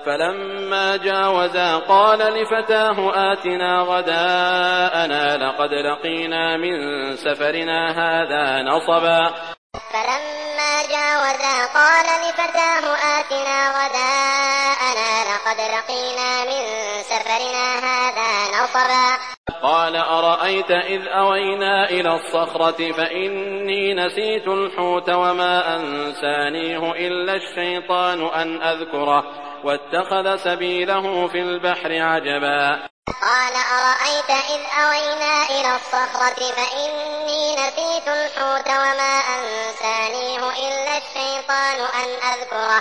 فلما جاوزا قال لفتاه آتنا غداءنا لقد لقينا من سفرنا هذا نصبا. فلما جاوزا قال لفتاه آتنا غداءنا لقد لقينا من سفرنا هذا نصبا. قال أرأيت إذ أوينا إلى الصخرة فإني نسيت الحوت وما أنسانيه إلا الشيطان أن أذكره واتخذ سبيله في البحر عجبا. قال أرأيت إذ أوينا إلى الصخرة فإني نسيت الحوت وما أنسانيه إلا الشيطان أن أذكره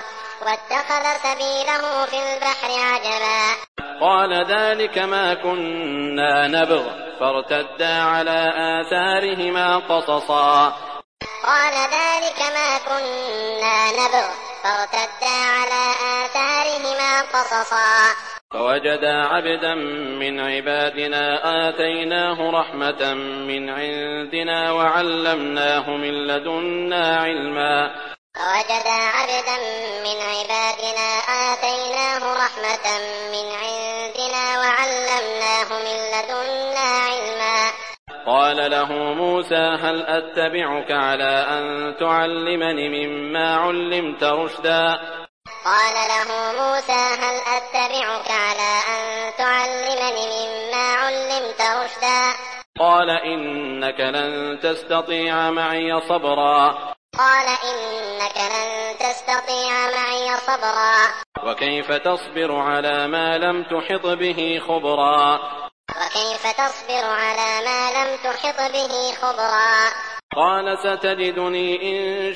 واتخذ سبيله في البحر عجبا. قال ذلك ما كنا نبغ فارتدا على آثارهما قصصا. قال ذلك ما كنا نبغ فارتدا على آثارهما قصصا. فوجدا عبدا من عبادنا آتيناه رحمة من عندنا وعلمناه من لدنا علما. فوجدا عبدا من عبادنا آتيناه رحمة من عندنا وعلمناه من لدنا علما. قال له موسى هل أتبعك على أن تعلمني مما علمت رشدا. قال له موسى هل أتبعك على أن تعلمني مما علمت رشدا. قال إنك لن تستطيع معي صبرا. قال إنك لن تستطيع معي صبرا. وكيف تصبر على ما لم تحط به خبرا. وكيف تصبر على ما لم تحط به خبرا. قال ستجدني إن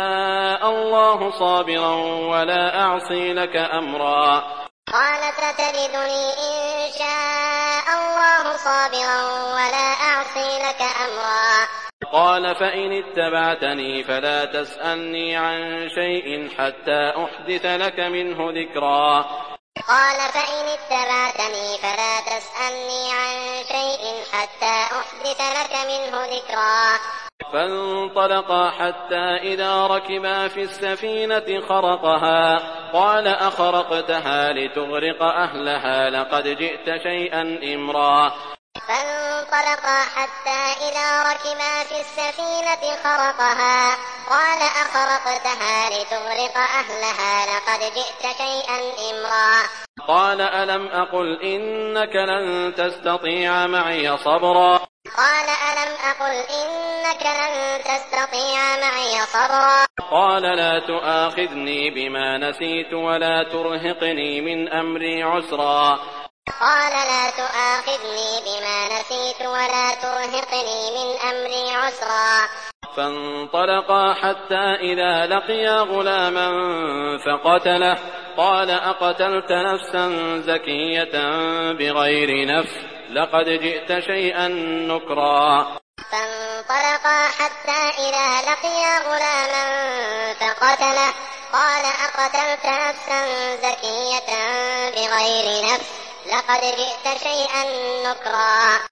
شاء الله صابرا ولا أعصي لك أمرا. قال ستجدني إن شاء الله صابرا ولا أعصي لك أمرا. قال فإن اتبعتني فلا تسألني عن شيء حتى أحدث لك منه ذكرا. قال فإن اتبعتني فلا تسألني عن شيء حتى أحدث لك منه ذكرا. فانطلقا حتى إذا ركبا في السفينة خرقها قال أخرقتها لتغرق أهلها لقد جئت شيئا إمرا. فانطلقا حتى إذا ركبا في السفينة خرقها قال أخرقتها لتغرق أهلها لقد جئت شيئا إمرا. قال ألم أقل إنك لن تستطيع معي صبرا. قال ألم أقل إنك لن تستطيع معي صبرا. قال لا تؤاخذني بما نسيت ولا ترهقني من أمري عسرا. قال لا تؤاخذني بما نسيت ولا ترهقني من أمري عسرا. فانطلقا حتى إذا لقيا غلاما فقتله قال أقتلت نفسا زكية بغير نفس لقد جئت شيئا نكرا. فانطلقا حتى إذا لقيا غلاما فقتله قال أقتلت نفسا زكية بغير نفس لقد جئت شيئا نكرا.